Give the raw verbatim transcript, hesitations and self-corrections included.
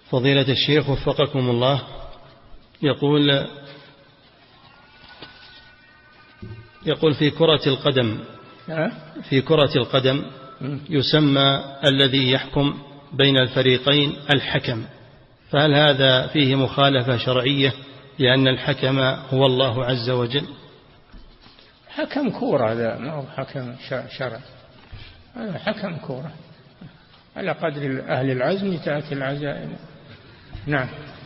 فضيلة الشيخ وفقكم الله، يقول يقول في كرة القدم في كرة القدم يسمى الذي يحكم بين الفريقين الحكم، فهل هذا فيه مخالفة شرعية لأن الحكم هو الله عز وجل؟ حكم كورة، هذا ما هو حكم شرع، هذا حكم كورة على قدر أهل العزم تأتي العزائم. نعم.